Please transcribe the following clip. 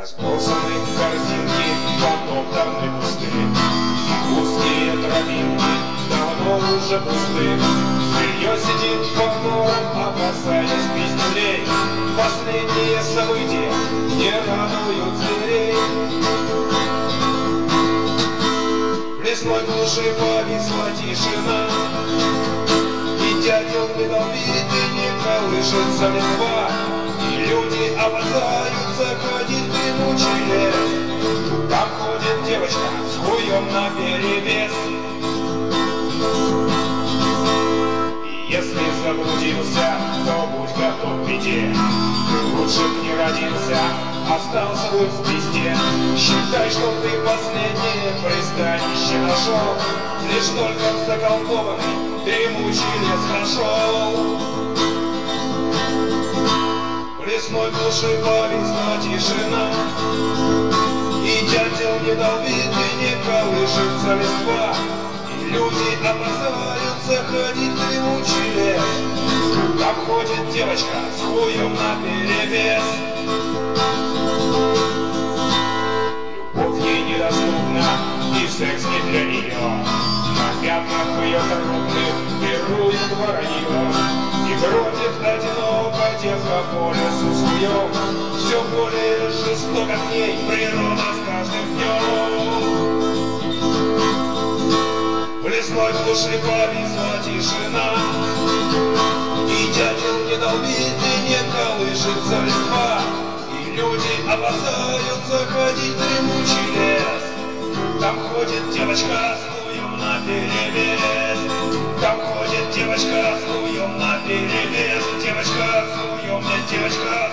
Разбросаны корзинки, потоптаны кусты, и узкие тропинки давно уже пусты. Зверье сидит под нором, опасаясь пиздюлей. Последние события не радуют зверей. В лесной глуши повисла тишина, и дятел не долбит и не колышется листва. И люди опасаются ходить в дремучий лес. Там ходит девочка с хуем наперевес. И если заблудился, то будь готов к беде. Ты лучше б не родился, остался бы в пизде. Считай, что ты последнее пристанище нашел, лишь только в заколдованный дремучий лес нашел. В лесной глуши повисла тишина, и дятел не долбит и не колышется листва. И люди опасаются ходить в дремучий лес. Там ходит девочка с хуем наперевес. Любовь ей недоступна, и секс не для нее. На пятнах ее трудных пирует воронье. И бродит одиноко девка по лесу с хуем. Все более жестоко к ней природа с каждым днем. В лесной глуши повисла тишина, и дятел не долбит и не колышется листва. И люди опасаются ходить в дремучий лес. Там ходит девочка с хуем наперевес. Там ходит девочка с хуем наперевес. Девочка с хуем, нет, девочка